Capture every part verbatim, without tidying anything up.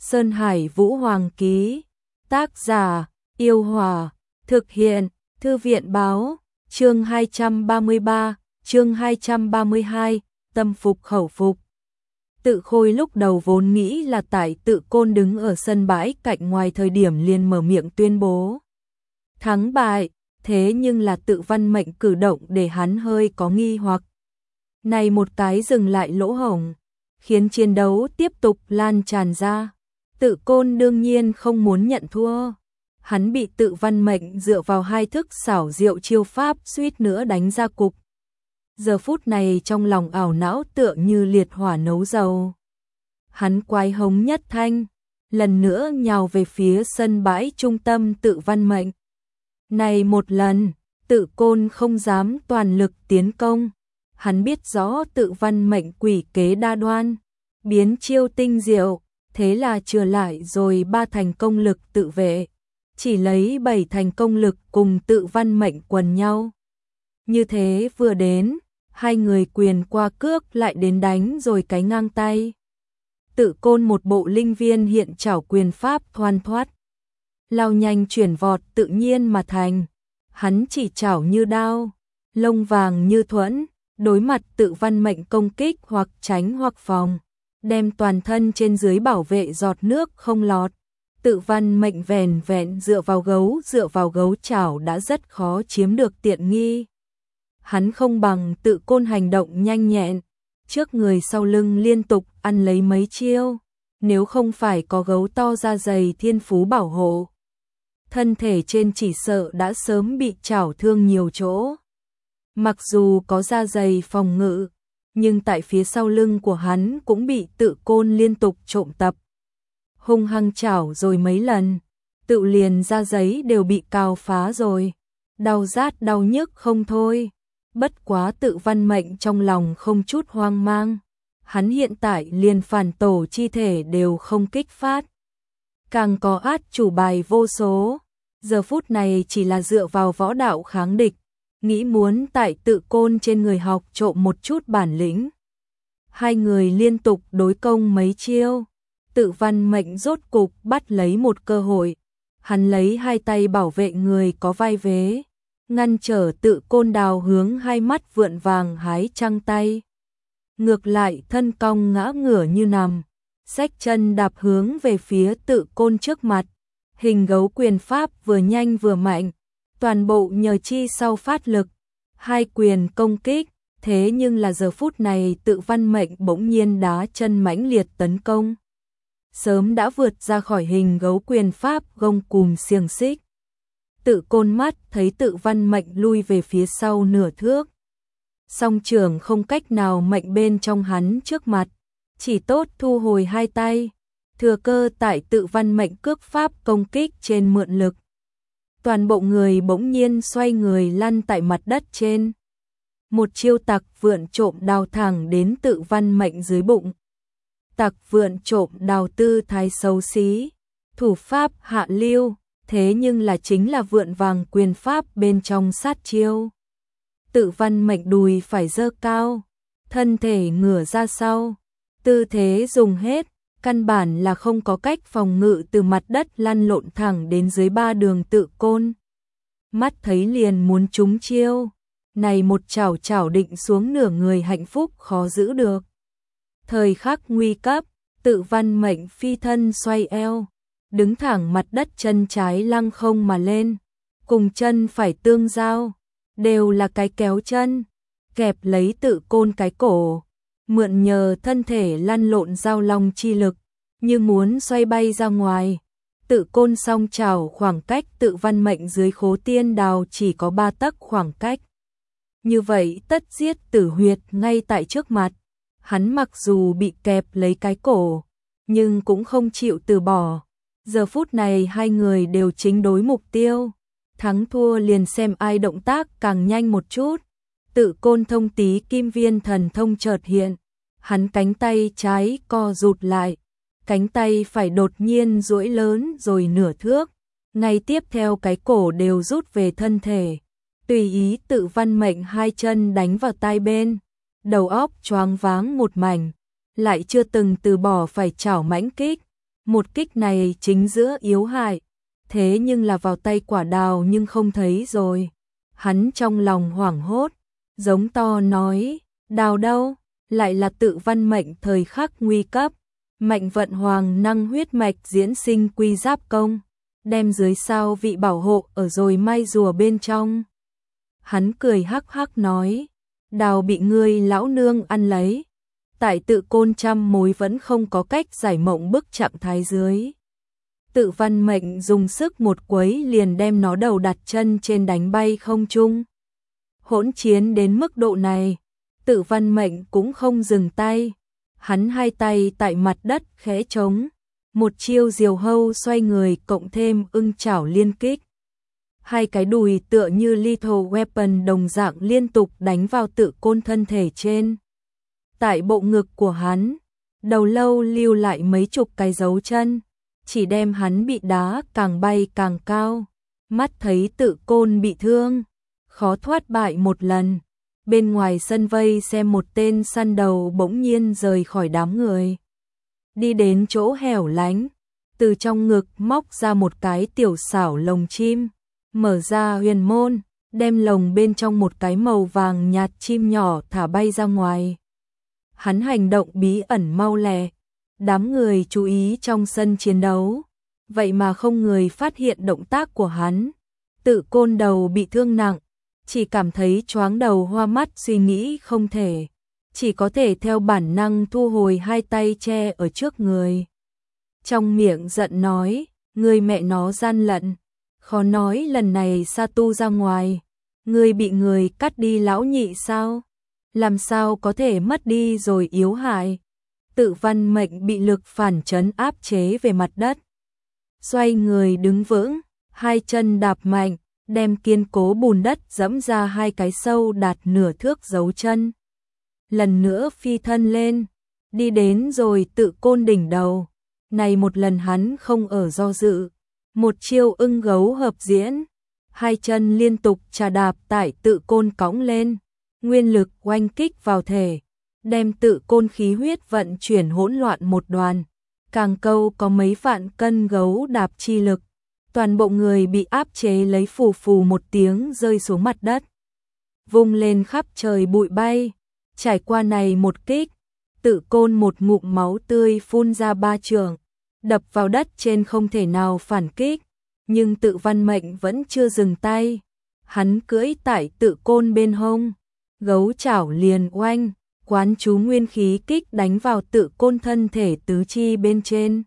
Sơn Hải Vũ Hoàng ký. Tác giả: Yêu Hòa. Thực hiện: Thư viện báo. Chương hai trăm ba mươi ba, chương hai trăm ba mươi hai, tâm phục khẩu phục. Tự Khôi lúc đầu vốn nghĩ là tại Tự Côn đứng ở sân bãi cạnh ngoài thời điểm liền mở miệng tuyên bố thắng bại, thế nhưng là Tự Văn Mệnh cử động để hắn hơi có nghi hoặc. Này một cái dừng lại lỗ hổng, khiến chiến đấu tiếp tục lan tràn ra. Tự Côn đương nhiên không muốn nhận thua. Hắn bị Tự Văn Mệnh dựa vào hai thức xảo diệu chiêu pháp suýt nữa đánh ra cục. Giờ phút này trong lòng ảo não tựa như liệt hỏa nấu dầu. Hắn quái hống nhất thanh, lần nữa nhào về phía sân bãi trung tâm Tự Văn Mệnh. Này một lần, Tự Côn không dám toàn lực tiến công. Hắn biết rõ Tự Văn Mệnh quỷ kế đa đoan, biến chiêu tinh diệu, thế là chừa lại rồi ba thành công lực tự vệ, chỉ lấy bảy thành công lực cùng Tự Văn Mệnh quần nhau. Như thế vừa đến, hai người quyền qua cước lại đến đánh rồi cái ngang tay. Tự Côn một bộ linh viên hiện trảo quyền pháp thoăn thoắt, lao nhanh chuyển vọt tự nhiên mà thành. Hắn chỉ trảo như đao, lông vàng như thuẫn, đối mặt Tự Văn Mệnh công kích hoặc tránh hoặc phòng, đem toàn thân trên dưới bảo vệ giọt nước không lọt. Tự Văn Mệnh vẻn vẹn dựa vào gấu dựa vào gấu chảo đã rất khó chiếm được tiện nghi. Hắn không bằng Tự Côn hành động nhanh nhẹn, trước người sau lưng liên tục ăn lấy mấy chiêu, nếu không phải có gấu to da dày thiên phú bảo hộ, thân thể trên chỉ sợ đã sớm bị chảo thương nhiều chỗ. Mặc dù có da dày phòng ngự, nhưng tại phía sau lưng của hắn cũng bị Tự Côn liên tục trộm tập. Hung hăng chảo rồi mấy lần, tự liền da giấy đều bị cào phá rồi, đau rát đau nhức không thôi. Bất quá Tự Văn Mệnh trong lòng không chút hoang mang, hắn hiện tại liền phản tổ chi thể đều không kích phát, càng có át chủ bài vô số, giờ phút này chỉ là dựa vào võ đạo kháng địch, nghĩ muốn tại Tự Côn trên người học trộm một chút bản lĩnh. Hai người liên tục đối công mấy chiêu, Tự Văn Mệnh rốt cục bắt lấy một cơ hội, hắn lấy hai tay bảo vệ người có vai vế, ngăn trở Tự Côn đào hướng hai mắt vượn vàng hái trăng tay. Ngược lại thân cong ngã ngửa như nằm, xách chân đạp hướng về phía Tự Côn trước mặt. Hình gấu quyền pháp vừa nhanh vừa mạnh, toàn bộ nhờ chi sau phát lực, hai quyền công kích, thế nhưng là giờ phút này Tự Văn Mệnh bỗng nhiên đá chân mãnh liệt tấn công. Sớm đã vượt ra khỏi hình gấu quyền pháp gông cùm xiềng xích. Tự Côn mắt thấy Tự Văn Mệnh lui về phía sau nửa thước. Song trưởng không cách nào mệnh bên trong hắn trước mặt, chỉ tốt thu hồi hai tay, thừa cơ tại Tự Văn Mệnh cước pháp công kích trên mượn lực. Toàn bộ người bỗng nhiên xoay người lăn tại mặt đất trên. Một chiêu tặc vượn trộm đào thẳng đến Tự Văn Mệnh dưới bụng. Tặc vượn trộm đào tư thái xấu xí, thủ pháp hạ lưu, thế nhưng là chính là vượn vàng quyền pháp bên trong sát chiêu. Tự Văn Mệnh đùi phải giơ cao, thân thể ngửa ra sau, tư thế dùng hết, căn bản là không có cách phòng ngự từ mặt đất lăn lộn thẳng đến dưới ba đường Tự Côn. Mắt thấy liền muốn trúng chiêu, này một chảo chảo định xuống nửa người hạnh phúc khó giữ được. Thời khắc nguy cấp, Tự Văn Mệnh phi thân xoay eo, đứng thẳng mặt đất, chân trái lăng không mà lên, cùng chân phải tương giao, đều là cái kéo chân, kẹp lấy Tự Côn cái cổ, mượn nhờ thân thể lăn lộn giao long chi lực, như muốn xoay bay ra ngoài. Tự Côn song chảo khoảng cách Tự Văn Mệnh dưới khố tiên đào chỉ có ba tấc khoảng cách. Như vậy tất giết tử huyệt ngay tại trước mặt. Hắn mặc dù bị kẹp lấy cái cổ, nhưng cũng không chịu từ bỏ. Giờ phút này hai người đều chính đối mục tiêu, thắng thua liền xem ai động tác càng nhanh một chút. Tự Côn thông tí kim viên thần thông chợt hiện, hắn cánh tay trái co rụt lại, cánh tay phải đột nhiên duỗi lớn rồi nửa thước, ngay tiếp theo cái cổ đều rút về thân thể. Tùy ý Tự Văn Mệnh hai chân đánh vào tai bên, đầu óc choáng váng một mảnh, lại chưa từng từ bỏ phải chảo mãnh kích. Một kích này chính giữa yếu hại, thế nhưng là vào tay Quả Đào nhưng không thấy rồi. Hắn trong lòng hoảng hốt, giống to nói, Đào đâu? Lại là Tự Văn Mệnh thời khắc nguy cấp, mạnh vận hoàng năng huyết mạch diễn sinh quy giáp công, đem dưới sao vị bảo hộ ở rồi mai rùa bên trong. Hắn cười hắc hắc nói, Đào bị ngươi lão nương ăn lấy, tại Tự Côn trăm mối vẫn không có cách giải mộng bức trạng thái dưới. Tự Văn Mệnh dùng sức một quấy liền đem nó đầu đặt chân trên đánh bay không trung. Hỗn chiến đến mức độ này, Tự Văn Mệnh cũng không dừng tay, hắn hai tay tại mặt đất khẽ trống, một chiêu diều hâu xoay người cộng thêm ưng chảo liên kích. Hai cái đùi tựa như lethal weapon đồng dạng liên tục đánh vào Tự Côn thân thể trên. Tại bộ ngực của hắn, đầu lâu lưu lại mấy chục cái dấu chân, chỉ đem hắn bị đá càng bay càng cao. Mắt thấy Tự Côn bị thương, khó thoát bại một lần. Bên ngoài sân vây xem một tên săn đầu bỗng nhiên rời khỏi đám người. Đi đến chỗ hẻo lánh, từ trong ngực móc ra một cái tiểu xảo lồng chim, mở ra huyền môn, đem lồng bên trong một cái màu vàng nhạt chim nhỏ thả bay ra ngoài. Hắn hành động bí ẩn mau lẹ, đám người chú ý trong sân chiến đấu, vậy mà không người phát hiện động tác của hắn. Tự Côn đầu bị thương nặng, chỉ cảm thấy choáng đầu hoa mắt suy nghĩ không thể, chỉ có thể theo bản năng thu hồi hai tay che ở trước người. Trong miệng giận nói, người mẹ nó gian lận, khó nói lần này sa tu ra ngoài, người bị người cắt đi lão nhị sao? Làm sao có thể mất đi rồi yếu hại? Tự Văn Mệnh bị lực phản chấn áp chế về mặt đất. Xoay người đứng vững, hai chân đạp mạnh, đem kiên cố bùn đất dẫm ra hai cái sâu đạt nửa thước dấu chân. Lần nữa phi thân lên, đi đến rồi Tự Côn đỉnh đầu. Này một lần hắn không ở do dự, một chiêu ưng gấu hợp diễn, hai chân liên tục chà đạp tại Tự Côn cõng lên, nguyên lực oanh kích vào thể, đem Tự Côn khí huyết vận chuyển hỗn loạn một đoàn. Càng câu có mấy vạn cân gấu đạp chi lực, toàn bộ người bị áp chế lấy phù phù một tiếng rơi xuống mặt đất. Vung lên khắp trời bụi bay, trải qua này một kích, Tự Côn một ngụm máu tươi phun ra ba trường, đập vào đất trên không thể nào phản kích, nhưng Tự Văn Mệnh vẫn chưa dừng tay. Hắn cưỡi tại Tự Côn bên hông, gấu chảo liền oanh, quán chú nguyên khí kích đánh vào Tự Côn thân thể tứ chi bên trên.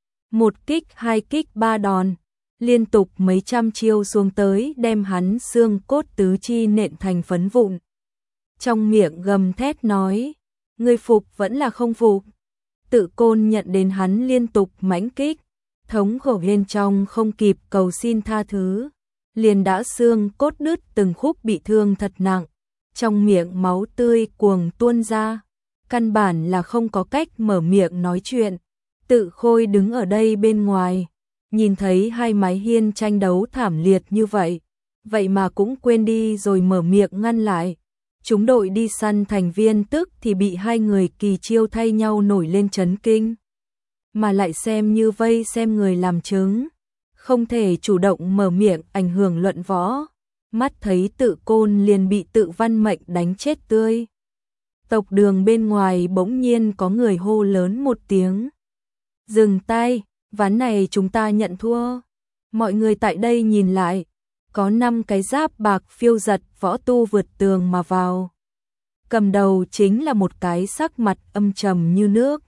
Một kích, hai kích, ba đòn, liên tục mấy trăm chiêu xuống tới đem hắn xương cốt tứ chi nện thành phấn vụn. Trong miệng gầm thét nói, ngươi phục vẫn là không phục? Tự Côn nhận đến hắn liên tục mãnh kích, thống khổ bên trong không kịp cầu xin tha thứ, liền đã xương cốt đứt từng khúc bị thương thật nặng, trong miệng máu tươi cuồng tuôn ra, căn bản là không có cách mở miệng nói chuyện. Tự Khôi đứng ở đây bên ngoài, nhìn thấy hai mái hiên tranh đấu thảm liệt như vậy, vậy mà cũng quên đi rồi mở miệng ngăn lại. Chúng đội đi săn thành viên tức thì bị hai người kỳ chiêu thay nhau nổi lên chấn kinh, mà lại xem như vây xem người làm chứng, không thể chủ động mở miệng ảnh hưởng luận võ. Mắt thấy Tự Côn liền bị Tự Văn Mệnh đánh chết tươi. Tộc đường bên ngoài bỗng nhiên có người hô lớn một tiếng, dừng tay, ván này chúng ta nhận thua. Mọi người tại đây nhìn lại, có năm cái giáp bạc phiêu giật võ tu vượt tường mà vào. Cầm đầu chính là một cái sắc mặt âm trầm như nước,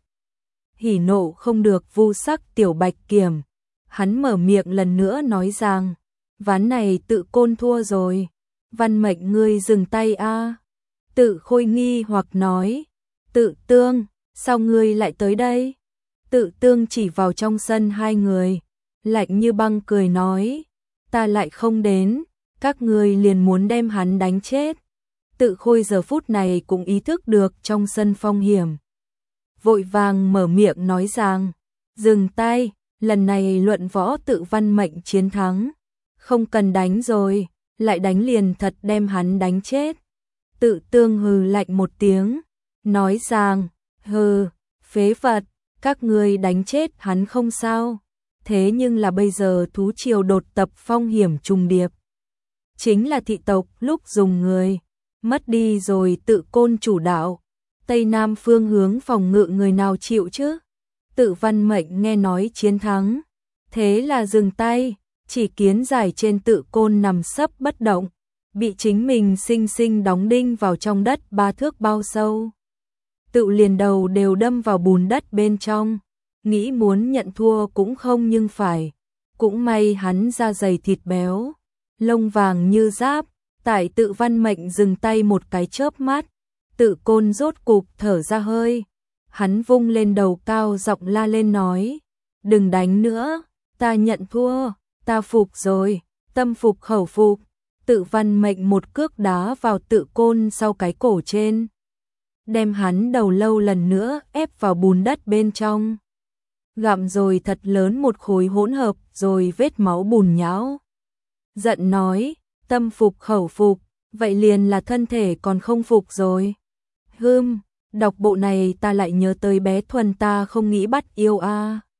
hỉ nộ không được vu sắc Tiểu Bạch Kiểm. Hắn mở miệng lần nữa nói rằng, ván này Tự Côn thua rồi, Văn Mệnh ngươi dừng tay a. Tự Khôi nghi hoặc nói, Tự Tương, sao ngươi lại tới đây? Tự Tương chỉ vào trong sân hai người, lạnh như băng cười nói, ta lại không đến, các ngươi liền muốn đem hắn đánh chết. Tự Khôi giờ phút này cũng ý thức được trong sân phong hiểm, vội vàng mở miệng nói rằng, dừng tay, lần này luận võ Tự Văn Mệnh chiến thắng, không cần đánh rồi, lại đánh liền thật đem hắn đánh chết. Tự Tương hừ lạnh một tiếng, nói rằng, hừ, phế vật, các ngươi đánh chết hắn không sao. Thế nhưng là bây giờ thú triều đột tập phong hiểm trùng điệp. Chính là thị tộc lúc dùng người, mất đi rồi tự côn chủ đạo. Tây Nam phương hướng phòng ngự người nào chịu chứ? Tự Văn Mệnh nghe nói chiến thắng. Thế là dừng tay, chỉ kiến giải trên tự côn nằm sấp bất động. Bị chính mình sinh sinh đóng đinh vào trong đất ba thước bao sâu. Tự liền đầu đều đâm vào bùn đất bên trong. Nghĩ muốn nhận thua cũng không nhưng phải. Cũng may hắn da dày thịt béo, lông vàng như giáp. Tại tự Văn Mệnh dừng tay một cái chớp mắt. Tự côn rốt cục thở ra hơi. Hắn vung lên đầu cao giọng la lên nói. Đừng đánh nữa, ta nhận thua, ta phục rồi, tâm phục khẩu phục. Tự Văn Mệnh một cước đá vào tự côn sau cái cổ trên. Đem hắn đầu lâu lần nữa ép vào bùn đất bên trong. Gặm rồi thật lớn một khối hỗn hợp rồi vết máu bùn nhão. Giận nói, tâm phục khẩu phục, vậy liền là thân thể còn không phục rồi. Hưm, đọc bộ này ta lại nhớ tới bé Thuần ta không nghĩ bắt yêu a. À.